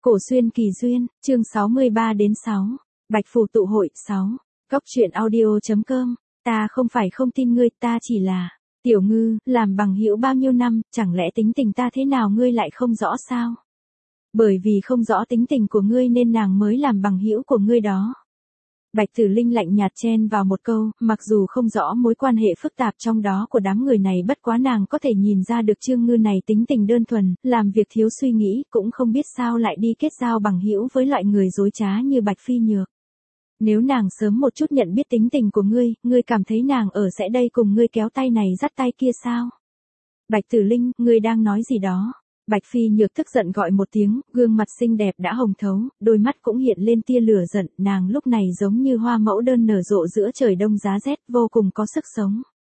Cổ xuyên kỳ duyên, chương 63-6. Bạch phù tụ hội 6. Cóc truyện audio.com. Ta không phải không tin ngươi, ta chỉ là Tiểu Ngư, làm bằng hữu bao nhiêu năm, chẳng lẽ tính tình ta thế nào ngươi lại không rõ sao? Bởi vì không rõ tính tình của ngươi nên nàng mới làm bằng hữu của ngươi đó. Bạch Tử Linh lạnh nhạt chen vào một câu, mặc dù không rõ mối quan hệ phức tạp trong đó của đám người này, bất quá nàng có thể nhìn ra được Trương Ngư này tính tình đơn thuần, làm việc thiếu suy nghĩ, cũng không biết sao lại đi kết giao bằng hữu với loại người dối trá như Bạch Phi Nhược. Nếu nàng sớm một chút nhận biết tính tình của ngươi cảm thấy nàng ở sẽ đây cùng ngươi kéo tay này dắt tay kia sao? Bạch Tử Linh, ngươi đang nói gì đó? Bạch Phi Nhược tức giận gọi một tiếng, gương mặt xinh đẹp đã hồng thấu, đôi mắt cũng hiện lên tia lửa giận, nàng lúc này giống như hoa mẫu đơn nở rộ giữa trời đông giá rét, vô cùng có sức sống.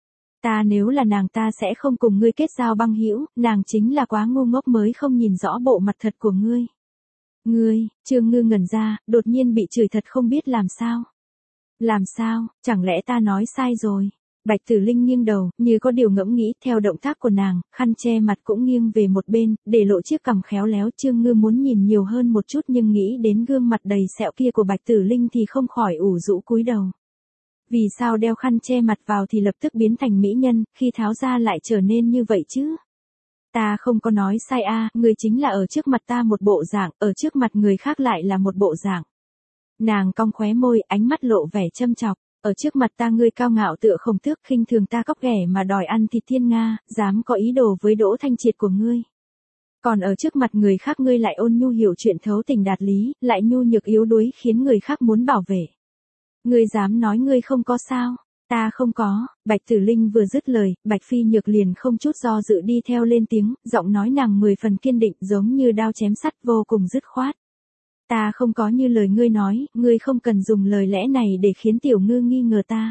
Ta nếu là nàng ta sẽ không cùng ngươi kết giao băng hữu, nàng chính là quá ngu ngốc mới không nhìn rõ bộ mặt thật của ngươi. Ngươi, Trương Ngư ngẩn ra, đột nhiên bị chửi thật không biết làm sao. Làm sao, chẳng lẽ ta nói sai rồi? Bạch Tử Linh nghiêng đầu, như có điều ngẫm nghĩ, theo động tác của nàng, khăn che mặt cũng nghiêng về một bên, để lộ chiếc cằm khéo léo. Trương Ngư muốn nhìn nhiều hơn một chút nhưng nghĩ đến gương mặt đầy sẹo kia của Bạch Tử Linh thì không khỏi ủ rũ cúi đầu. Vì sao đeo khăn che mặt vào thì lập tức biến thành mỹ nhân, khi tháo ra lại trở nên như vậy chứ? Ta không có nói sai a, ngươi chính là ở trước mặt ta một bộ dạng, ở trước mặt người khác lại là một bộ dạng. Nàng cong khóe môi, ánh mắt lộ vẻ châm chọc. Ở trước mặt ta ngươi cao ngạo tựa Khổng Tước, khinh thường ta cóc ghẻ mà đòi ăn thịt thiên nga, dám có ý đồ với Đỗ Thanh Triệt của ngươi. Còn ở trước mặt người khác ngươi lại ôn nhu hiểu chuyện thấu tình đạt lý, lại nhu nhược yếu đuối khiến người khác muốn bảo vệ. Ngươi dám nói ngươi không có sao? Ta không có. Bạch Tử Linh vừa dứt lời, Bạch Phi Nhược liền không chút do dự đi theo lên tiếng, giọng nói nàng 10 phần kiên định giống như đao chém sắt, vô cùng dứt khoát. Ta không có như lời ngươi nói, ngươi không cần dùng lời lẽ này để khiến Tiểu Ngư nghi ngờ ta.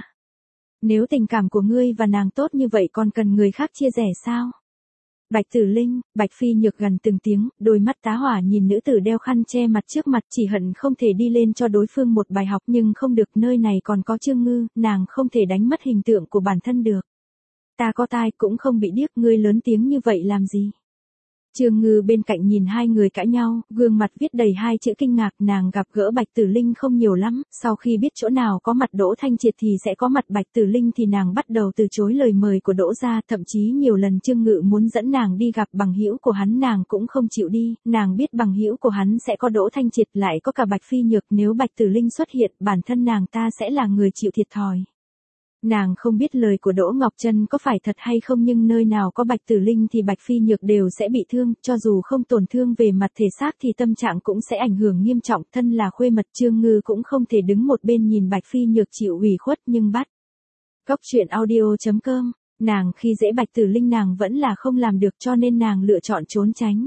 Nếu tình cảm của ngươi và nàng tốt như vậy còn cần người khác chia rẽ sao? Bạch Tử Linh, Bạch Phi Nhược gần từng tiếng, đôi mắt tá hỏa nhìn nữ tử đeo khăn che mặt trước mặt, chỉ hận không thể đi lên cho đối phương một bài học nhưng không được, nơi này còn có Trương Ngư, nàng không thể đánh mất hình tượng của bản thân được. Ta có tai cũng không bị điếc, ngươi lớn tiếng như vậy làm gì? Trương Ngư bên cạnh nhìn hai người cãi nhau, gương mặt viết đầy hai chữ kinh ngạc. Nàng gặp gỡ Bạch Tử Linh không nhiều lắm, sau khi biết chỗ nào có mặt Đỗ Thanh Triệt thì sẽ có mặt Bạch Tử Linh thì nàng bắt đầu từ chối lời mời của Đỗ gia, thậm chí nhiều lần Trương Ngự muốn dẫn nàng đi gặp bằng hữu của hắn nàng cũng không chịu đi, nàng biết bằng hữu của hắn sẽ có Đỗ Thanh Triệt lại có cả Bạch Phi Nhược, nếu Bạch Tử Linh xuất hiện, bản thân nàng ta sẽ là người chịu thiệt thòi. Nàng không biết lời của Đỗ Ngọc Trân có phải thật hay không nhưng nơi nào có Bạch Tử Linh thì Bạch Phi Nhược đều sẽ bị thương, cho dù không tổn thương về mặt thể xác thì tâm trạng cũng sẽ ảnh hưởng nghiêm trọng, thân là khuê mật Trương Ngư cũng không thể đứng một bên nhìn Bạch Phi Nhược chịu ủy khuất nhưng bắt. Cóc truyện audio.com, nàng khi dễ Bạch Tử Linh nàng vẫn là không làm được cho nên nàng lựa chọn trốn tránh.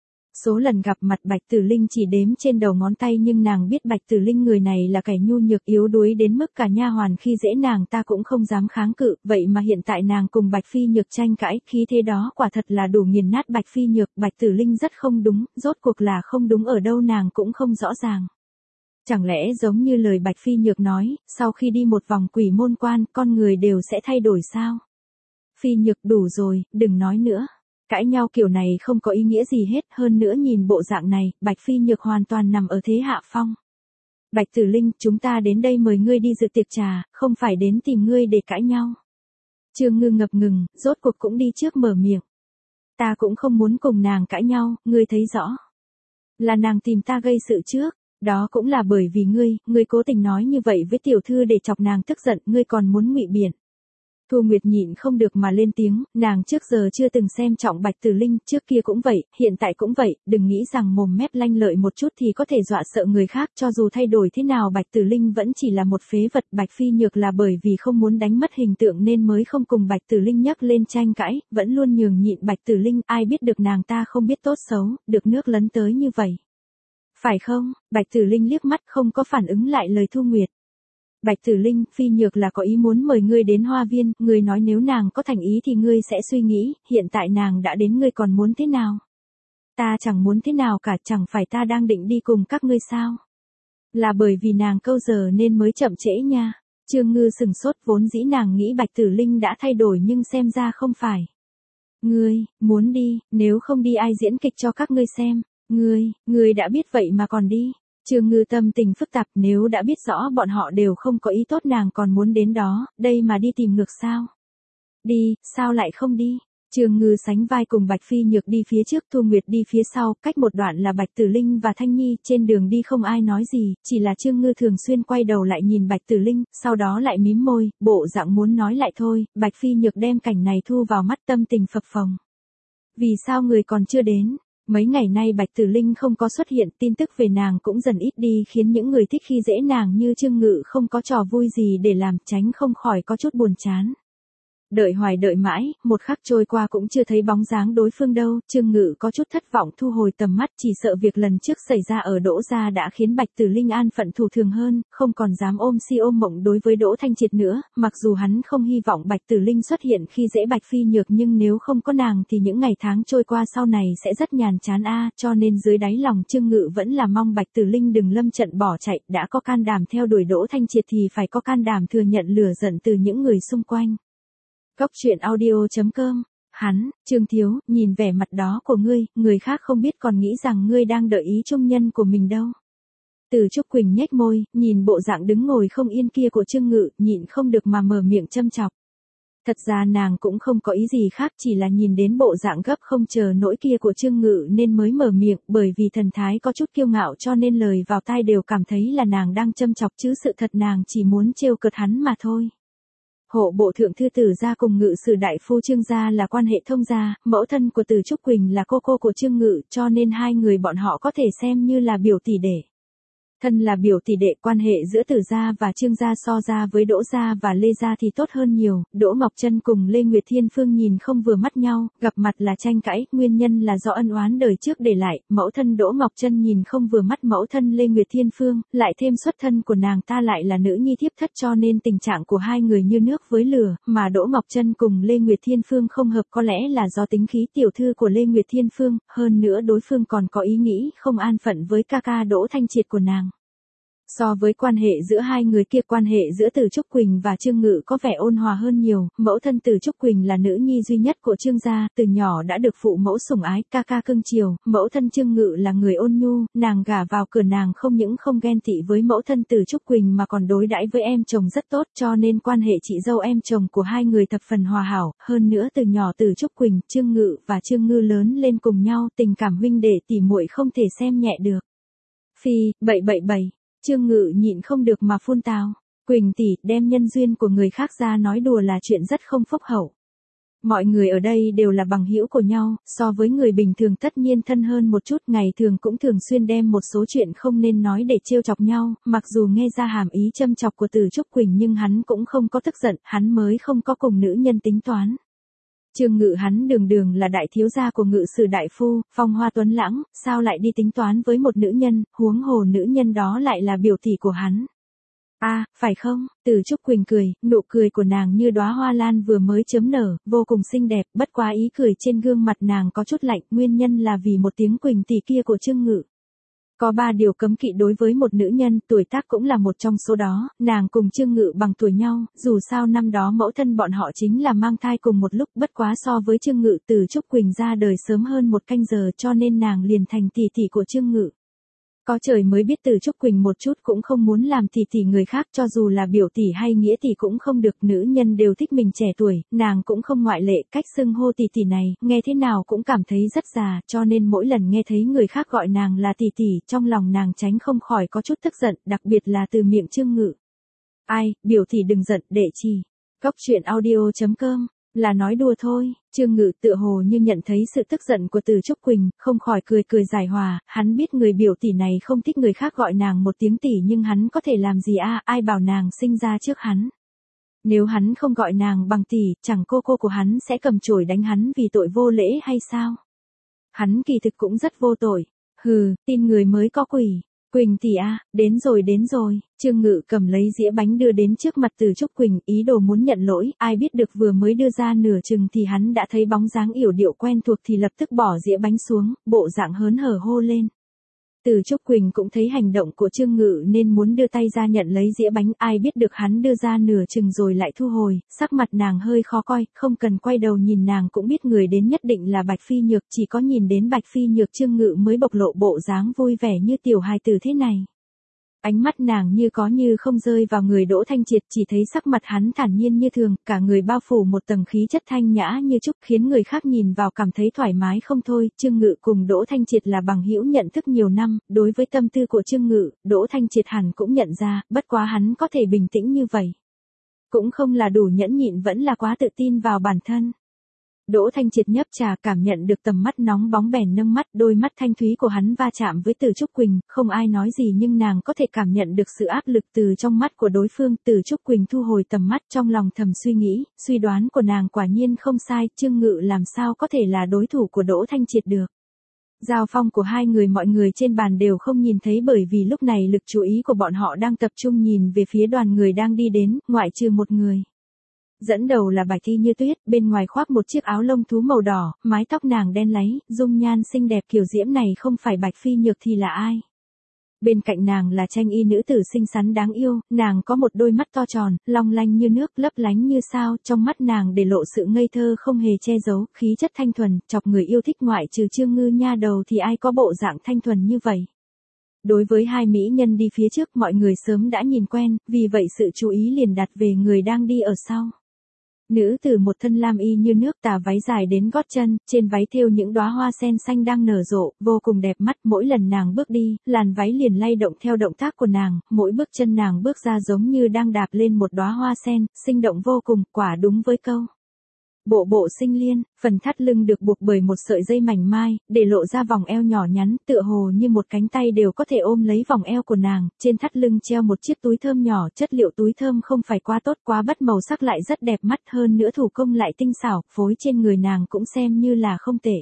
Số lần gặp mặt Bạch Tử Linh chỉ đếm trên đầu ngón tay nhưng nàng biết Bạch Tử Linh người này là kẻ nhu nhược yếu đuối đến mức cả nha hoàn khi dễ nàng ta cũng không dám kháng cự, vậy mà hiện tại nàng cùng Bạch Phi Nhược tranh cãi, khí thế đó quả thật là đủ nghiền nát Bạch Phi Nhược. Bạch Tử Linh rất không đúng, rốt cuộc là không đúng ở đâu nàng cũng không rõ ràng. Chẳng lẽ giống như lời Bạch Phi Nhược nói, sau khi đi một vòng quỷ môn quan, con người đều sẽ thay đổi sao? Phi Nhược đủ rồi, đừng nói nữa. Cãi nhau kiểu này không có ý nghĩa gì hết, hơn nữa nhìn bộ dạng này, Bạch Phi Nhược hoàn toàn nằm ở thế hạ phong. Bạch Tử Linh, chúng ta đến đây mời ngươi đi dự tiệc trà, không phải đến tìm ngươi để cãi nhau. Trương Ngư ngập ngừng, rốt cuộc cũng đi trước mở miệng. Ta cũng không muốn cùng nàng cãi nhau, ngươi thấy rõ. Là nàng tìm ta gây sự trước, đó cũng là bởi vì ngươi cố tình nói như vậy với tiểu thư để chọc nàng tức giận, ngươi còn muốn ngụy biện. Thu Nguyệt nhịn không được mà lên tiếng, nàng trước giờ chưa từng xem trọng Bạch Tử Linh, trước kia cũng vậy, hiện tại cũng vậy, đừng nghĩ rằng mồm mép lanh lợi một chút thì có thể dọa sợ người khác, cho dù thay đổi thế nào Bạch Tử Linh vẫn chỉ là một phế vật. Bạch Phi Nhược là bởi vì không muốn đánh mất hình tượng nên mới không cùng Bạch Tử Linh nhắc lên tranh cãi, vẫn luôn nhường nhịn Bạch Tử Linh, ai biết được nàng ta không biết tốt xấu, được nước lấn tới như vậy. Phải không? Bạch Tử Linh liếc mắt không có phản ứng lại lời Thu Nguyệt. Bạch Tử Linh, Phi Nhược là có ý muốn mời ngươi đến Hoa Viên, ngươi nói nếu nàng có thành ý thì ngươi sẽ suy nghĩ, hiện tại nàng đã đến ngươi còn muốn thế nào? Ta chẳng muốn thế nào cả, chẳng phải ta đang định đi cùng các ngươi sao? Là bởi vì nàng câu giờ nên mới chậm trễ nha. Trương Ngư sừng sốt, vốn dĩ nàng nghĩ Bạch Tử Linh đã thay đổi nhưng xem ra không phải. Ngươi, muốn đi, nếu không đi ai diễn kịch cho các ngươi xem? Ngươi đã biết vậy mà còn đi. Trương Ngư tâm tình phức tạp, nếu đã biết rõ bọn họ đều không có ý tốt nàng còn muốn đến đó, đây mà đi tìm ngược sao? Đi, sao lại không đi? Trương Ngư sánh vai cùng Bạch Phi Nhược đi phía trước, Thu Nguyệt đi phía sau, cách một đoạn là Bạch Tử Linh và Thanh Nhi, trên đường đi không ai nói gì, chỉ là Trương Ngư thường xuyên quay đầu lại nhìn Bạch Tử Linh, sau đó lại mím môi, bộ dạng muốn nói lại thôi, Bạch Phi Nhược đem cảnh này thu vào mắt, tâm tình phập phồng. Vì sao người còn chưa đến? Mấy ngày nay Bạch Tử Linh không có xuất hiện, tin tức về nàng cũng dần ít đi khiến những người thích khi dễ nàng như Trương Ngự không có trò vui gì để làm, tránh không khỏi có chút buồn chán. Đợi hoài đợi mãi, một khắc trôi qua cũng chưa thấy bóng dáng đối phương đâu, Trương Ngự có chút thất vọng thu hồi tầm mắt, chỉ sợ việc lần trước xảy ra ở Đỗ gia đã khiến Bạch Tử Linh an phận thủ thường hơn, không còn dám ôm si ôm mộng đối với Đỗ Thanh Triệt nữa, mặc dù hắn không hy vọng Bạch Tử Linh xuất hiện khi dễ Bạch Phi Nhược nhưng nếu không có nàng thì những ngày tháng trôi qua sau này sẽ rất nhàm chán cho nên dưới đáy lòng Trương Ngự vẫn là mong Bạch Tử Linh đừng lâm trận bỏ chạy, đã có can đảm theo đuổi Đỗ Thanh Triệt thì phải có can đảm thừa nhận lửa giận từ những người xung quanh. Cốc truyện audio.com. Trương Thiếu, nhìn vẻ mặt đó của ngươi, người khác không biết còn nghĩ rằng ngươi đang đợi ý trung nhân của mình đâu. Từ Trúc Quỳnh nhếch môi, nhìn bộ dạng đứng ngồi không yên kia của Trương Ngự, nhịn không được mà mở miệng châm chọc. Thật ra nàng cũng không có ý gì khác, chỉ là nhìn đến bộ dạng gấp không chờ nỗi kia của Trương Ngự nên mới mở miệng, bởi vì thần thái có chút kiêu ngạo cho nên lời vào tai đều cảm thấy là nàng đang châm chọc chứ sự thật nàng chỉ muốn trêu cợt hắn mà thôi. Hộ bộ thượng thư Tử gia cùng Ngự sử đại phu Trương gia là quan hệ thông gia, mẫu thân của Từ Trúc Quỳnh là cô của Trương Ngự, cho nên hai người bọn họ có thể xem như là biểu tỷ đệ. Thân là biểu tỷ đệ, quan hệ giữa Tử gia và Trương gia so ra với Đỗ gia và Lê gia thì tốt hơn nhiều. Đỗ Ngọc Trân cùng Lê Nguyệt Thiên Phương nhìn không vừa mắt nhau, gặp mặt là tranh cãi, nguyên nhân là do ân oán đời trước để lại. Mẫu thân Đỗ Ngọc Trân nhìn không vừa mắt mẫu thân Lê Nguyệt Thiên Phương, lại thêm xuất thân của nàng ta lại là nữ nhi thiếp thất cho nên tình trạng của hai người như nước với lửa, mà Đỗ Ngọc Trân cùng Lê Nguyệt Thiên Phương không hợp có lẽ là do tính khí tiểu thư của Lê Nguyệt Thiên Phương, hơn nữa đối phương còn có ý nghĩ không an phận với ca ca Đỗ Thanh Triệt của nàng. So với quan hệ giữa hai người kia, quan hệ giữa Từ Trúc Quỳnh và Trương Ngự có vẻ ôn hòa hơn nhiều, mẫu thân Từ Trúc Quỳnh là nữ nhi duy nhất của Trương gia, từ nhỏ đã được phụ mẫu sủng ái, ca ca cưng chiều, mẫu thân Trương Ngự là người ôn nhu, nàng gả vào cửa nàng không những không ghen tị với mẫu thân Từ Trúc Quỳnh mà còn đối đãi với em chồng rất tốt, cho nên quan hệ chị dâu em chồng của hai người thập phần hòa hảo, hơn nữa từ nhỏ Từ Trúc Quỳnh, Trương Ngự và Trương Ngư lớn lên cùng nhau, tình cảm huynh đệ tỉ muội không thể xem nhẹ được. Phi, bậy. Trương Ngự nhịn không được mà phun tào. Quỳnh tỷ, đem nhân duyên của người khác ra nói đùa là chuyện rất không phúc hậu. Mọi người ở đây đều là bằng hữu của nhau, so với người bình thường tất nhiên thân hơn một chút, ngày thường cũng thường xuyên đem một số chuyện không nên nói để trêu chọc nhau, mặc dù nghe ra hàm ý châm chọc của Từ Trúc Quỳnh nhưng hắn cũng không có tức giận, hắn mới không có cùng nữ nhân tính toán. Trương Ngự hắn đường là đại thiếu gia của Ngự sử đại phu, phong hoa tuấn lãng, sao lại đi tính toán với một nữ nhân, huống hồ nữ nhân đó lại là biểu tỷ của hắn. Phải không? Từ Trúc Quỳnh cười, nụ cười của nàng như đóa hoa lan vừa mới chớm nở, vô cùng xinh đẹp, bất quá ý cười trên gương mặt nàng có chút lạnh, nguyên nhân là vì một tiếng Quỳnh tỷ kia của Trương Ngự. Có 3 điều cấm kỵ đối với một nữ nhân, tuổi tác cũng là một trong số đó, nàng cùng Trương Ngự bằng tuổi nhau, dù sao năm đó mẫu thân bọn họ chính là mang thai cùng một lúc, bất quá so với Trương Ngự Từ Trúc Quỳnh ra đời sớm hơn một canh giờ cho nên nàng liền thành tỷ tỷ của Trương Ngự. Có trời mới biết Từ Trúc Quỳnh một chút cũng không muốn làm tỷ tỷ người khác, cho dù là biểu tỷ hay nghĩa tỷ cũng không được, nữ nhân đều thích mình trẻ tuổi, nàng cũng không ngoại lệ, cách xưng hô tỷ tỷ này, nghe thế nào cũng cảm thấy rất già, cho nên mỗi lần nghe thấy người khác gọi nàng là tỷ tỷ, trong lòng nàng tránh không khỏi có chút tức giận, đặc biệt là từ miệng Trương Ngự. Biểu tỷ đừng giận, đệ chi. Cốc truyện audio.com. Là nói đùa thôi, Trương Ngự tựa hồ như nhận thấy sự tức giận của Từ Trúc Quỳnh, không khỏi cười giải hòa, hắn biết người biểu tỷ này không thích người khác gọi nàng một tiếng tỷ nhưng hắn có thể làm gì ai bảo nàng sinh ra trước hắn. Nếu hắn không gọi nàng bằng tỷ, chẳng cô của hắn sẽ cầm chổi đánh hắn vì tội vô lễ hay sao? Hắn kỳ thực cũng rất vô tội. Tin người mới có quỷ. Quỳnh tỷ đến rồi. Trương Ngự cầm lấy dĩa bánh đưa đến trước mặt Từ Trúc Quỳnh, ý đồ muốn nhận lỗi, ai biết được vừa mới đưa ra nửa chừng thì hắn đã thấy bóng dáng yểu điệu quen thuộc thì lập tức bỏ dĩa bánh xuống, bộ dạng hớn hở hô lên. Từ Trúc Quỳnh cũng thấy hành động của Trương Ngự nên muốn đưa tay ra nhận lấy dĩa bánh, ai biết được hắn đưa ra nửa chừng rồi lại thu hồi, sắc mặt nàng hơi khó coi, không cần quay đầu nhìn nàng cũng biết người đến nhất định là Bạch Phi Nhược, chỉ có nhìn đến Bạch Phi Nhược Trương Ngự mới bộc lộ bộ dáng vui vẻ như tiểu hài tử thế này. Ánh mắt nàng như có như không rơi vào người Đỗ Thanh Triệt, chỉ thấy sắc mặt hắn thản nhiên như thường, cả người bao phủ một tầng khí chất thanh nhã như trúc, khiến người khác nhìn vào cảm thấy thoải mái không thôi. Trương Ngự cùng Đỗ Thanh Triệt là bằng hữu nhận thức nhiều năm, đối với tâm tư của Trương Ngự, Đỗ Thanh Triệt hẳn cũng nhận ra, bất quá hắn có thể bình tĩnh như vậy. Cũng không là đủ nhẫn nhịn, vẫn là quá tự tin vào bản thân. Đỗ Thanh Triệt nhấp trà, cảm nhận được tầm mắt nóng bóng bèn nâng mắt, đôi mắt thanh thúy của hắn va chạm với Từ Trúc Quỳnh, không ai nói gì nhưng nàng có thể cảm nhận được sự áp lực từ trong mắt của đối phương. Từ Trúc Quỳnh thu hồi tầm mắt, trong lòng thầm suy nghĩ, suy đoán của nàng quả nhiên không sai, Trương Ngự làm sao có thể là đối thủ của Đỗ Thanh Triệt được. Giao phong của hai người mọi người trên bàn đều không nhìn thấy, bởi vì lúc này lực chú ý của bọn họ đang tập trung nhìn về phía đoàn người đang đi đến, ngoại trừ một người. Dẫn đầu là Bạch Thi Như Tuyết, bên ngoài khoác một chiếc áo lông thú màu đỏ, mái tóc nàng đen láy, dung nhan xinh đẹp kiểu diễm này không phải Bạch Phi Nhược thì là ai? Bên cạnh nàng là Tranh Y nữ tử xinh xắn đáng yêu, nàng có một đôi mắt to tròn, long lanh như nước, lấp lánh như sao, trong mắt nàng để lộ sự ngây thơ không hề che giấu, khí chất thanh thuần, chọc người yêu thích, ngoại trừ Trương Ngư nha đầu thì ai có bộ dạng thanh thuần như vậy. Đối với hai mỹ nhân đi phía trước mọi người sớm đã nhìn quen, vì vậy sự chú ý liền đặt về người đang đi ở sau. Nữ tử một thân lam y như nước, tà váy dài đến gót chân, trên váy thêu những đóa hoa sen xanh đang nở rộ, vô cùng đẹp mắt. Mỗi lần nàng bước đi, làn váy liền lay động theo động tác của nàng, mỗi bước chân nàng bước ra giống như đang đạp lên một đóa hoa sen, sinh động vô cùng, quả đúng với câu bộ bộ sinh liên. Phần thắt lưng được buộc bởi một sợi dây mảnh mai, để lộ ra vòng eo nhỏ nhắn, tựa hồ như một cánh tay đều có thể ôm lấy vòng eo của nàng. Trên thắt lưng treo một chiếc túi thơm nhỏ, chất liệu túi thơm không phải quá tốt, quá bất màu sắc lại rất đẹp mắt, hơn nữa thủ công lại tinh xảo, phối trên người nàng cũng xem như là không tệ.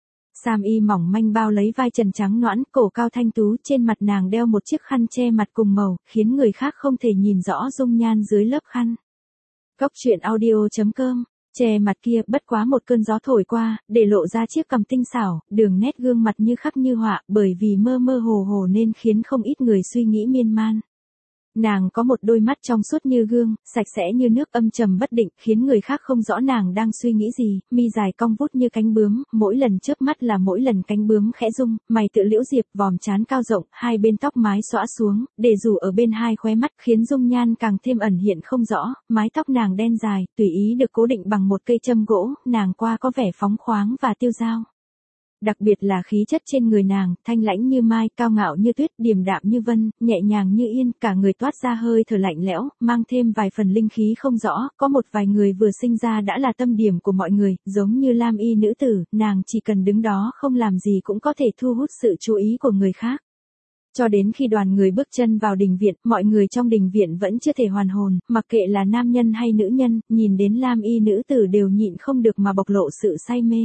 Sam y mỏng manh bao lấy vai trần trắng nõn, cổ cao thanh tú, trên mặt nàng đeo một chiếc khăn che mặt cùng màu, khiến người khác không thể nhìn rõ dung nhan dưới lớp khăn. Cốc truyện audio.com. Che mặt kia, bất quá một cơn gió thổi qua, để lộ ra chiếc cằm tinh xảo, đường nét gương mặt như khắc như họa, bởi vì mơ mơ hồ hồ nên khiến không ít người suy nghĩ miên man. Nàng có một đôi mắt trong suốt như gương, sạch sẽ như nước, âm trầm bất định, khiến người khác không rõ nàng đang suy nghĩ gì. Mi dài cong vút như cánh bướm, mỗi lần chớp mắt là mỗi lần cánh bướm khẽ rung, mày tựa liễu diệp, vòm trán cao rộng, hai bên tóc mái xõa xuống, để rủ ở bên hai khóe mắt, khiến dung nhan càng thêm ẩn hiện không rõ. Mái tóc nàng đen dài, tùy ý được cố định bằng một cây châm gỗ, nàng qua có vẻ phóng khoáng và tiêu dao. Đặc biệt là khí chất trên người nàng, thanh lãnh như mai, cao ngạo như tuyết, điềm đạm như vân, nhẹ nhàng như yên, cả người toát ra hơi thở lạnh lẽo, mang thêm vài phần linh khí không rõ, có một vài người vừa sinh ra đã là tâm điểm của mọi người, giống như lam y nữ tử, nàng chỉ cần đứng đó không làm gì cũng có thể thu hút sự chú ý của người khác. Cho đến khi đoàn người bước chân vào đình viện, mọi người trong đình viện vẫn chưa thể hoàn hồn, mặc kệ là nam nhân hay nữ nhân, nhìn đến lam y nữ tử đều nhịn không được mà bộc lộ sự say mê.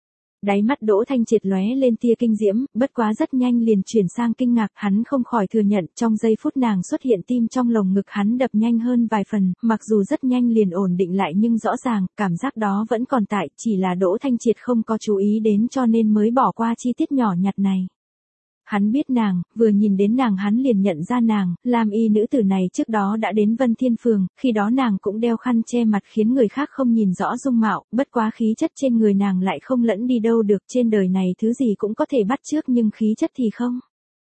Đáy mắt Đỗ Thanh Triệt lóe lên tia kinh diễm, bất quá rất nhanh liền chuyển sang kinh ngạc, hắn không khỏi thừa nhận, trong giây phút nàng xuất hiện tim trong lồng ngực hắn đập nhanh hơn vài phần, mặc dù rất nhanh liền ổn định lại nhưng rõ ràng, cảm giác đó vẫn còn tại, chỉ là Đỗ Thanh Triệt không có chú ý đến cho nên mới bỏ qua chi tiết nhỏ nhặt này. Hắn biết nàng, vừa nhìn đến nàng hắn liền nhận ra nàng, lam y nữ tử này trước đó đã đến Vân Thiên Phường, khi đó nàng cũng đeo khăn che mặt khiến người khác không nhìn rõ dung mạo, bất quá khí chất trên người nàng lại không lẫn đi đâu được, trên đời này thứ gì cũng có thể bắt chước nhưng khí chất thì không.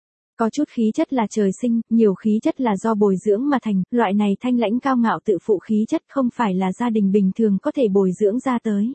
Có chút khí chất là trời sinh, nhiều khí chất là do bồi dưỡng mà thành, loại này thanh lãnh cao ngạo tự phụ khí chất không phải là gia đình bình thường có thể bồi dưỡng ra tới.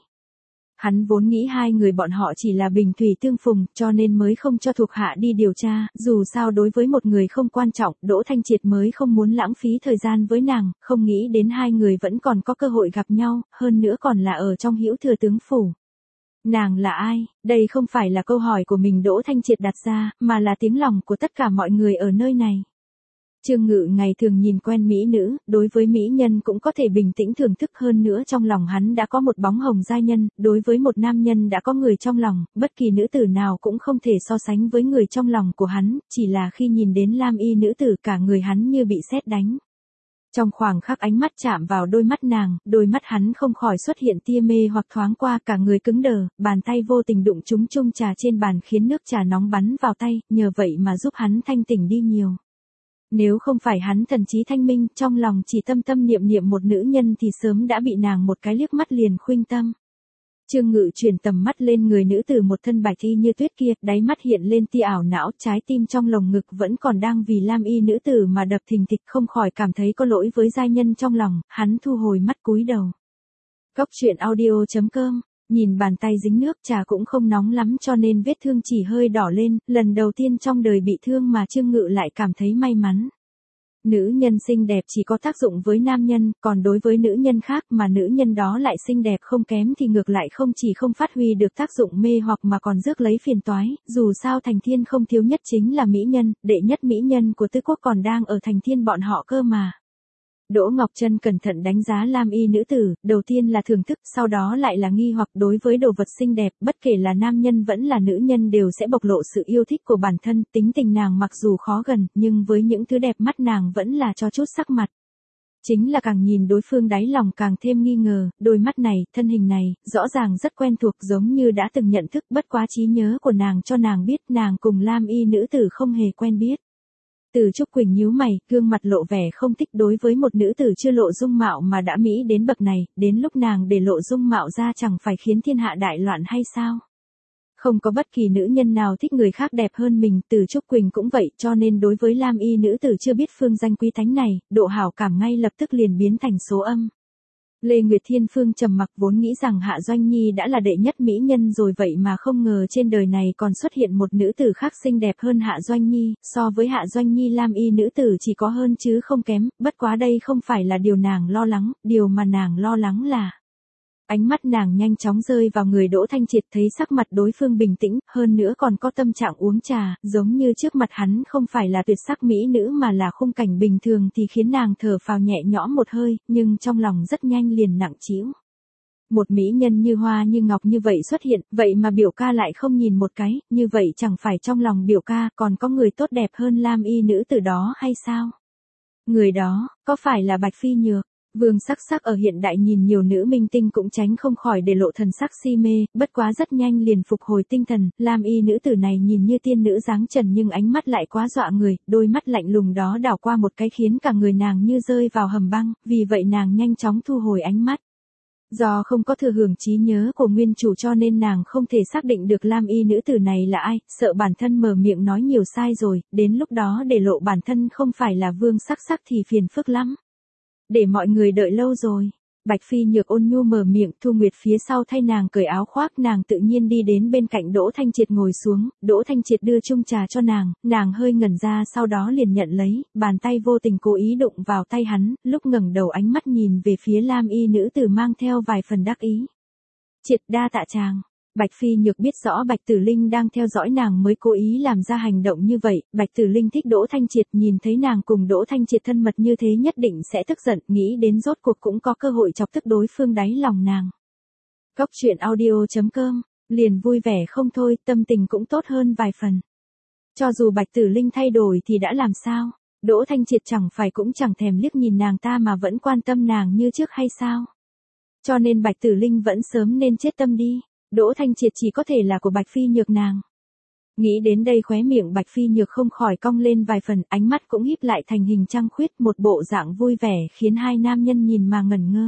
Hắn vốn nghĩ hai người bọn họ chỉ là bình thủy tương phùng, cho nên mới không cho thuộc hạ đi điều tra, dù sao đối với một người không quan trọng, Đỗ Thanh Triệt mới không muốn lãng phí thời gian với nàng, không nghĩ đến hai người vẫn còn có cơ hội gặp nhau, hơn nữa còn là ở trong Hữu Thừa tướng phủ. Nàng là ai? Đây không phải là câu hỏi của mình Đỗ Thanh Triệt đặt ra, mà là tiếng lòng của tất cả mọi người ở nơi này. Trương Ngự ngày thường nhìn quen mỹ nữ, đối với mỹ nhân cũng có thể bình tĩnh thưởng thức, hơn nữa trong lòng hắn đã có một bóng hồng giai nhân, đối với một nam nhân đã có người trong lòng, bất kỳ nữ tử nào cũng không thể so sánh với người trong lòng của hắn, chỉ là khi nhìn đến lam y nữ tử cả người hắn như bị sét đánh. Trong khoảng khắc ánh mắt chạm vào đôi mắt nàng, đôi mắt hắn không khỏi xuất hiện tia mê hoặc thoáng qua, cả người cứng đờ, bàn tay vô tình đụng trúng chung trà trên bàn khiến nước trà nóng bắn vào tay, nhờ vậy mà giúp hắn thanh tỉnh đi nhiều. Nếu không phải hắn thần trí thanh minh, trong lòng chỉ tâm tâm niệm niệm một nữ nhân thì sớm đã bị nàng một cái liếc mắt liền khuynh tâm. Trương Ngự chuyển tầm mắt lên người nữ tử một thân bạch y như tuyết kia, đáy mắt hiện lên tia ảo não, trái tim trong lồng ngực vẫn còn đang vì lam y nữ tử mà đập thình thịch, không khỏi cảm thấy có lỗi với giai nhân trong lòng, hắn thu hồi mắt cúi đầu. Cốc truyện audio.com, nhìn bàn tay dính nước, trà cũng không nóng lắm cho nên vết thương chỉ hơi đỏ lên, lần đầu tiên trong đời bị thương mà Trương Ngự lại cảm thấy may mắn. Nữ nhân xinh đẹp chỉ có tác dụng với nam nhân, còn đối với nữ nhân khác mà nữ nhân đó lại xinh đẹp không kém thì ngược lại không chỉ không phát huy được tác dụng mê hoặc mà còn rước lấy phiền toái, dù sao Thành Thiên không thiếu nhất chính là mỹ nhân, đệ nhất mỹ nhân của Tứ Quốc còn đang ở Thành Thiên bọn họ cơ mà. Đỗ Ngọc Trân cẩn thận đánh giá lam y nữ tử, đầu tiên là thưởng thức, sau đó lại là nghi hoặc. Đối với đồ vật xinh đẹp, bất kể là nam nhân vẫn là nữ nhân đều sẽ bộc lộ sự yêu thích của bản thân, tính tình nàng mặc dù khó gần, nhưng với những thứ đẹp mắt nàng vẫn là cho chút sắc mặt. Chính là càng nhìn đối phương đáy lòng càng thêm nghi ngờ, đôi mắt này, thân hình này, rõ ràng rất quen thuộc giống như đã từng nhận thức, bất quá trí nhớ của nàng cho nàng biết nàng cùng lam y nữ tử không hề quen biết. Từ Trúc Quỳnh nhíu mày, gương mặt lộ vẻ không thích, đối với một nữ tử chưa lộ dung mạo mà đã mỹ đến bậc này, đến lúc nàng để lộ dung mạo ra chẳng phải khiến thiên hạ đại loạn hay sao? Không có bất kỳ nữ nhân nào thích người khác đẹp hơn mình, Từ Trúc Quỳnh cũng vậy, cho nên đối với lam y nữ tử chưa biết phương danh quý thánh này, độ hảo cảm ngay lập tức liền biến thành số âm. Lê Nguyệt Thiên Phương trầm mặc, vốn nghĩ rằng Hạ Doanh Nhi đã là đệ nhất mỹ nhân rồi vậy mà không ngờ trên đời này còn xuất hiện một nữ tử khác xinh đẹp hơn Hạ Doanh Nhi, so với Hạ Doanh Nhi lam y nữ tử chỉ có hơn chứ không kém, bất quá đây không phải là điều nàng lo lắng, điều mà nàng lo lắng là... Ánh mắt nàng nhanh chóng rơi vào người Đỗ Thanh Triệt, thấy sắc mặt đối phương bình tĩnh, hơn nữa còn có tâm trạng uống trà, giống như trước mặt hắn không phải là tuyệt sắc mỹ nữ mà là khung cảnh bình thường thì khiến nàng thở phào nhẹ nhõm một hơi, nhưng trong lòng rất nhanh liền nặng trĩu. Một mỹ nhân như hoa như ngọc như vậy xuất hiện, vậy mà biểu ca lại không nhìn một cái, như vậy chẳng phải trong lòng biểu ca còn có người tốt đẹp hơn lam y nữ tử đó hay sao? Người đó, có phải là Bạch Phi Nhược? Vương Sắc Sắc ở hiện đại nhìn nhiều nữ minh tinh cũng tránh không khỏi để lộ thần sắc si mê, bất quá rất nhanh liền phục hồi tinh thần, lam y nữ tử này nhìn như tiên nữ dáng trần nhưng ánh mắt lại quá dọa người, đôi mắt lạnh lùng đó đảo qua một cái khiến cả người nàng như rơi vào hầm băng, vì vậy nàng nhanh chóng thu hồi ánh mắt. Do không có thừa hưởng trí nhớ của nguyên chủ cho nên nàng không thể xác định được lam y nữ tử này là ai, sợ bản thân mở miệng nói nhiều sai rồi, đến lúc đó để lộ bản thân không phải là Vương Sắc Sắc thì phiền phức lắm. Để mọi người đợi lâu rồi. Bạch Phi Nhược ôn nhu mở miệng, Thu Nguyệt phía sau thay nàng cởi áo khoác, nàng tự nhiên đi đến bên cạnh Đỗ Thanh Triệt ngồi xuống, Đỗ Thanh Triệt đưa chung trà cho nàng hơi ngẩn ra sau đó liền nhận lấy, bàn tay vô tình cố ý đụng vào tay hắn, lúc ngẩng đầu ánh mắt nhìn về phía lam y nữ tử mang theo vài phần đắc ý. Triệt đa tạ chàng. Bạch Phi Nhược biết rõ Bạch Tử Linh đang theo dõi nàng mới cố ý làm ra hành động như vậy, Bạch Tử Linh thích Đỗ Thanh Triệt, nhìn thấy nàng cùng Đỗ Thanh Triệt thân mật như thế nhất định sẽ tức giận, nghĩ đến rốt cuộc cũng có cơ hội chọc tức đối phương đáy lòng nàng. Cốc truyện audio.com, liền vui vẻ không thôi, tâm tình cũng tốt hơn vài phần. Cho dù Bạch Tử Linh thay đổi thì đã làm sao, Đỗ Thanh Triệt chẳng phải cũng chẳng thèm liếc nhìn nàng ta mà vẫn quan tâm nàng như trước hay sao? Cho nên Bạch Tử Linh vẫn sớm nên chết tâm đi. Đỗ Thanh Triệt chỉ có thể là của Bạch Phi Nhược nàng. Nghĩ đến đây khóe miệng Bạch Phi Nhược không khỏi cong lên vài phần, ánh mắt cũng híp lại thành hình trăng khuyết, một bộ dạng vui vẻ khiến hai nam nhân nhìn mà ngẩn ngơ.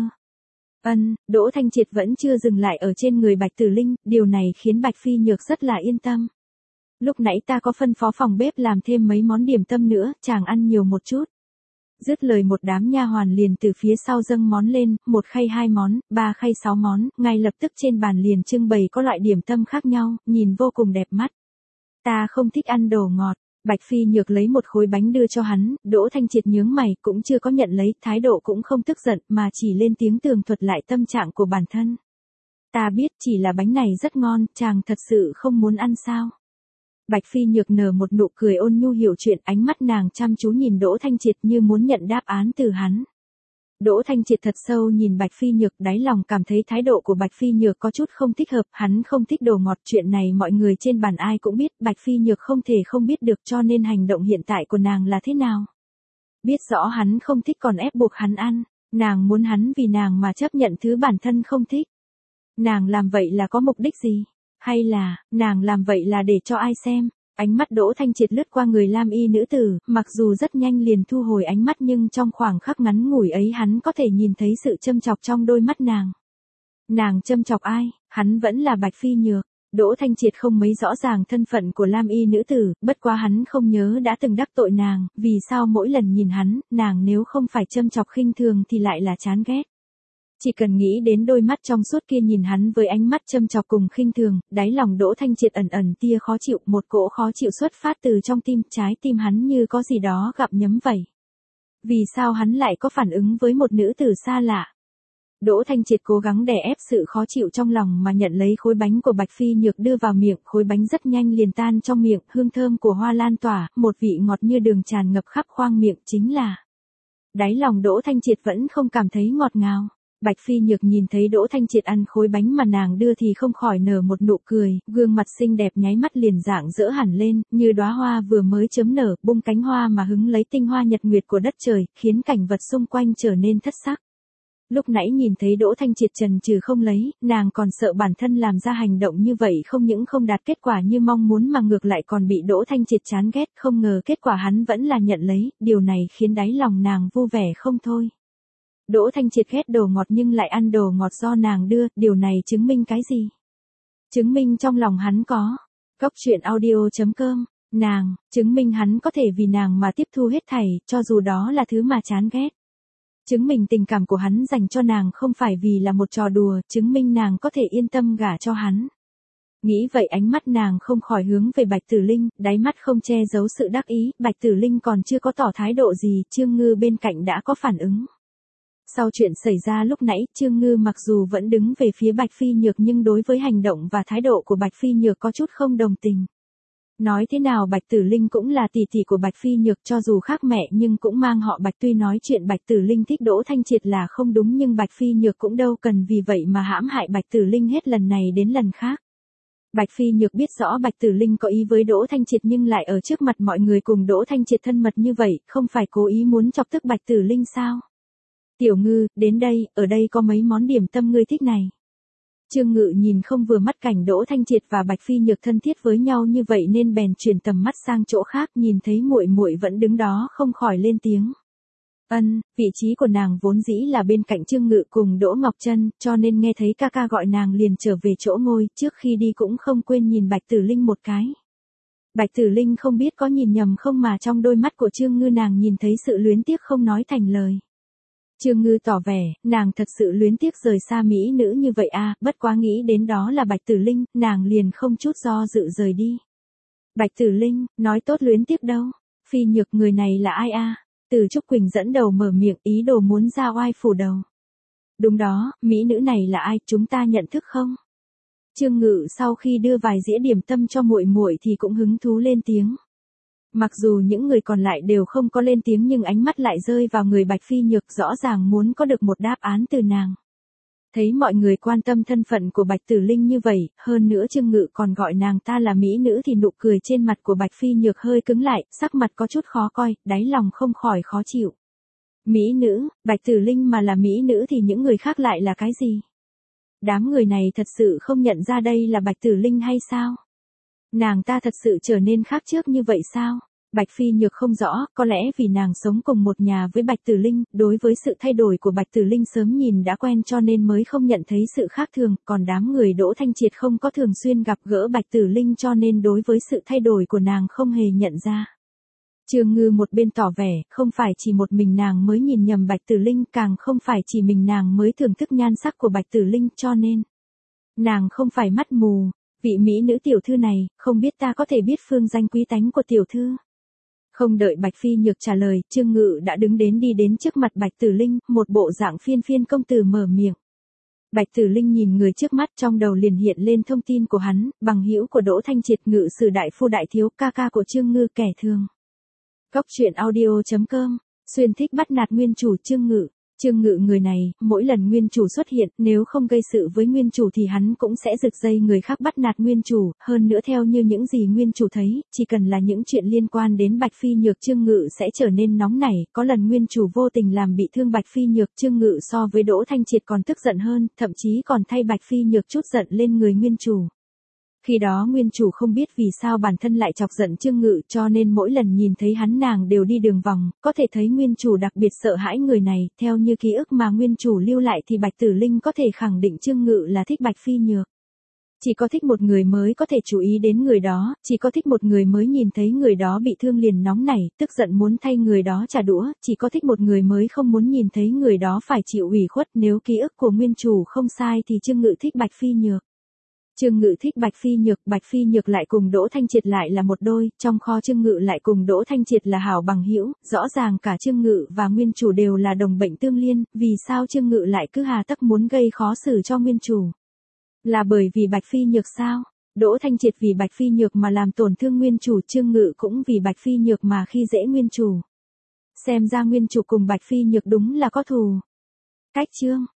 Đỗ Thanh Triệt vẫn chưa dừng lại ở trên người Bạch Tử Linh, điều này khiến Bạch Phi Nhược rất là yên tâm. Lúc nãy ta có phân phó phòng bếp làm thêm mấy món điểm tâm nữa, chàng ăn nhiều một chút. Dứt lời một đám nha hoàn liền từ phía sau dâng món lên, một khay 2 món, 3 khay 6 món, ngay lập tức trên bàn liền trưng bày có loại điểm tâm khác nhau, nhìn vô cùng đẹp mắt. Ta không thích ăn đồ ngọt. Bạch Phi Nhược lấy một khối bánh đưa cho hắn, Đỗ Thanh Triệt nhướng mày, cũng chưa có nhận lấy, thái độ cũng không tức giận, mà chỉ lên tiếng tường thuật lại tâm trạng của bản thân. Ta biết chỉ là bánh này rất ngon, chàng thật sự không muốn ăn sao? Bạch Phi Nhược nở một nụ cười ôn nhu hiểu chuyện, ánh mắt nàng chăm chú nhìn Đỗ Thanh Triệt như muốn nhận đáp án từ hắn. Đỗ Thanh Triệt thật sâu nhìn Bạch Phi Nhược, đáy lòng cảm thấy thái độ của Bạch Phi Nhược có chút không thích hợp, hắn không thích đồ ngọt, chuyện này mọi người trên bàn ai cũng biết, Bạch Phi Nhược không thể không biết được cho nên hành động hiện tại của nàng là thế nào. Biết rõ hắn không thích còn ép buộc hắn ăn, nàng muốn hắn vì nàng mà chấp nhận thứ bản thân không thích. Nàng làm vậy là có mục đích gì? Hay là, nàng làm vậy là để cho ai xem? Ánh mắt Đỗ Thanh Triệt lướt qua người lam y nữ tử, mặc dù rất nhanh liền thu hồi ánh mắt nhưng trong khoảng khắc ngắn ngủi ấy hắn có thể nhìn thấy sự châm chọc trong đôi mắt nàng. Nàng châm chọc ai? Hắn vẫn là Bạch Phi Nhược. Đỗ Thanh Triệt không mấy rõ ràng thân phận của lam y nữ tử, bất quá hắn không nhớ đã từng đắc tội nàng, vì sao mỗi lần nhìn hắn, nàng nếu không phải châm chọc khinh thường thì lại là chán ghét. Chỉ cần nghĩ đến đôi mắt trong suốt kia nhìn hắn với ánh mắt châm chọc cùng khinh thường, đáy lòng Đỗ Thanh Triệt ẩn ẩn tia khó chịu, một cỗ khó chịu xuất phát từ trong tim, trái tim hắn như có gì đó gặm nhấm vậy. Vì sao hắn lại có phản ứng với một nữ tử xa lạ? Đỗ Thanh Triệt cố gắng đè ép sự khó chịu trong lòng mà nhận lấy khối bánh của Bạch Phi Nhược đưa vào miệng, khối bánh rất nhanh liền tan trong miệng, hương thơm của hoa lan tỏa, một vị ngọt như đường tràn ngập khắp khoang miệng, chính là. Đáy lòng Đỗ Thanh Triệt vẫn không cảm thấy ngọt ngào. Bạch Phi Nhược nhìn thấy Đỗ Thanh Triệt ăn khối bánh mà nàng đưa thì không khỏi nở một nụ cười, gương mặt xinh đẹp nháy mắt liền rạng rỡ hẳn lên, như đóa hoa vừa mới chớm nở, bung cánh hoa mà hứng lấy tinh hoa nhật nguyệt của đất trời, khiến cảnh vật xung quanh trở nên thất sắc. Lúc nãy nhìn thấy Đỗ Thanh Triệt chần chừ không lấy, nàng còn sợ bản thân làm ra hành động như vậy không những không đạt kết quả như mong muốn mà ngược lại còn bị Đỗ Thanh Triệt chán ghét, không ngờ kết quả hắn vẫn là nhận lấy, điều này khiến đáy lòng nàng vui vẻ không thôi. Đỗ Thanh Triệt ghét đồ ngọt nhưng lại ăn đồ ngọt do nàng đưa, điều này chứng minh cái gì? Chứng minh trong lòng hắn có. Cốc truyện audio.com, nàng, chứng minh hắn có thể vì nàng mà tiếp thu hết thảy, cho dù đó là thứ mà chán ghét. Chứng minh tình cảm của hắn dành cho nàng không phải vì là một trò đùa, chứng minh nàng có thể yên tâm gả cho hắn. Nghĩ vậy ánh mắt nàng không khỏi hướng về Bạch Tử Linh, đáy mắt không che giấu sự đắc ý, Bạch Tử Linh còn chưa có tỏ thái độ gì, Trương Ngư bên cạnh đã có phản ứng. Sau chuyện xảy ra lúc nãy, Trương Ngư mặc dù vẫn đứng về phía Bạch Phi Nhược nhưng đối với hành động và thái độ của Bạch Phi Nhược có chút không đồng tình. Nói thế nào Bạch Tử Linh cũng là tỷ tỷ của Bạch Phi Nhược, cho dù khác mẹ nhưng cũng mang họ Bạch, tuy nói chuyện Bạch Tử Linh thích Đỗ Thanh Triệt là không đúng nhưng Bạch Phi Nhược cũng đâu cần vì vậy mà hãm hại Bạch Tử Linh hết lần này đến lần khác. Bạch Phi Nhược biết rõ Bạch Tử Linh có ý với Đỗ Thanh Triệt nhưng lại ở trước mặt mọi người cùng Đỗ Thanh Triệt thân mật như vậy, không phải cố ý muốn chọc tức Bạch Tử Linh sao? Tiểu Ngư, đến đây, ở đây có mấy món điểm tâm ngươi thích này. Trương Ngự nhìn không vừa mắt cảnh Đỗ Thanh Triệt và Bạch Phi Nhược thân thiết với nhau như vậy nên bèn chuyển tầm mắt sang chỗ khác, nhìn thấy muội muội vẫn đứng đó không khỏi lên tiếng. Vị trí của nàng vốn dĩ là bên cạnh Trương Ngự cùng Đỗ Ngọc Trân, cho nên nghe thấy ca ca gọi nàng liền trở về chỗ ngồi, trước khi đi cũng không quên nhìn Bạch Tử Linh một cái. Bạch Tử Linh không biết có nhìn nhầm không mà trong đôi mắt của Trương Ngư nàng nhìn thấy sự luyến tiếc không nói thành lời. Trương Ngư tỏ vẻ, nàng thật sự luyến tiếc rời xa mỹ nữ như vậy à, bất quá nghĩ đến đó là Bạch Tử Linh, nàng liền không chút do dự rời đi. Bạch Tử Linh, nói tốt luyến tiếc đâu, Phi Nhược người này là ai à? Từ Trúc Quỳnh dẫn đầu mở miệng ý đồ muốn ra oai phủ đầu. Đúng đó, mỹ nữ này là ai, chúng ta nhận thức không? Trương Ngự sau khi đưa vài dĩa điểm tâm cho muội muội thì cũng hứng thú lên tiếng. Mặc dù những người còn lại đều không có lên tiếng nhưng ánh mắt lại rơi vào người Bạch Phi Nhược, rõ ràng muốn có được một đáp án từ nàng. Thấy mọi người quan tâm thân phận của Bạch Tử Linh như vậy, hơn nữa Trương Ngự còn gọi nàng ta là mỹ nữ thì nụ cười trên mặt của Bạch Phi Nhược hơi cứng lại, sắc mặt có chút khó coi, đáy lòng không khỏi khó chịu. Mỹ nữ, Bạch Tử Linh mà là mỹ nữ thì những người khác lại là cái gì? Đám người này thật sự không nhận ra đây là Bạch Tử Linh hay sao? Nàng ta thật sự trở nên khác trước như vậy sao? Bạch Phi Nhược không rõ, có lẽ vì nàng sống cùng một nhà với Bạch Tử Linh, đối với sự thay đổi của Bạch Tử Linh sớm nhìn đã quen cho nên mới không nhận thấy sự khác thường, còn đám người Đỗ Thanh Triệt không có thường xuyên gặp gỡ Bạch Tử Linh cho nên đối với sự thay đổi của nàng không hề nhận ra. Trương Ngư một bên tỏ vẻ, không phải chỉ một mình nàng mới nhìn nhầm Bạch Tử Linh, càng không phải chỉ mình nàng mới thưởng thức nhan sắc của Bạch Tử Linh cho nên. Nàng không phải mắt mù, vị mỹ nữ tiểu thư này, không biết ta có thể biết phương danh quý tánh của tiểu thư. Không đợi Bạch Phi Nhược trả lời, Trương Ngự đã đứng đến đi đến trước mặt Bạch Tử Linh, một bộ dạng phiên phiên công tử mở miệng. Bạch Tử Linh nhìn người trước mắt trong đầu liền hiện lên thông tin của hắn, bằng hữu của Đỗ Thanh Triệt, Ngự sử đại phu đại thiếu, ca ca của Trương Ngư kẻ thường. Cốc truyện audio.com, xuyên thích bắt nạt nguyên chủ Trương Ngự. Trương Ngự người này, mỗi lần nguyên chủ xuất hiện, nếu không gây sự với nguyên chủ thì hắn cũng sẽ giật dây người khác bắt nạt nguyên chủ, hơn nữa theo như những gì nguyên chủ thấy, chỉ cần là những chuyện liên quan đến Bạch Phi Nhược Trương Ngự sẽ trở nên nóng nảy, có lần nguyên chủ vô tình làm bị thương Bạch Phi Nhược Trương Ngự so với Đỗ Thanh Triệt còn tức giận hơn, thậm chí còn thay Bạch Phi Nhược chút giận lên người nguyên chủ. Khi đó nguyên chủ không biết vì sao bản thân lại chọc giận Trương Ngự cho nên mỗi lần nhìn thấy hắn nàng đều đi đường vòng, có thể thấy nguyên chủ đặc biệt sợ hãi người này, theo như ký ức mà nguyên chủ lưu lại thì Bạch Tử Linh có thể khẳng định Trương Ngự là thích Bạch Phi Nhược. Chỉ có thích một người mới có thể chú ý đến người đó, chỉ có thích một người mới nhìn thấy người đó bị thương liền nóng nảy, tức giận muốn thay người đó trả đũa, chỉ có thích một người mới không muốn nhìn thấy người đó phải chịu ủy khuất, nếu ký ức của nguyên chủ không sai thì Trương Ngự thích Bạch Phi Nhược. Trương Ngự thích Bạch Phi Nhược lại cùng Đỗ Thanh Triệt lại là một đôi, trong kho Trương Ngự lại cùng Đỗ Thanh Triệt là hảo bằng hữu, rõ ràng cả Trương Ngự và nguyên chủ đều là đồng bệnh tương liên, vì sao Trương Ngự lại cứ hà tất muốn gây khó xử cho nguyên chủ? Là bởi vì Bạch Phi Nhược sao? Đỗ Thanh Triệt vì Bạch Phi Nhược mà làm tổn thương nguyên chủ, Trương Ngự cũng vì Bạch Phi Nhược mà khi dễ nguyên chủ. Xem ra nguyên chủ cùng Bạch Phi Nhược đúng là có thù. Cách chương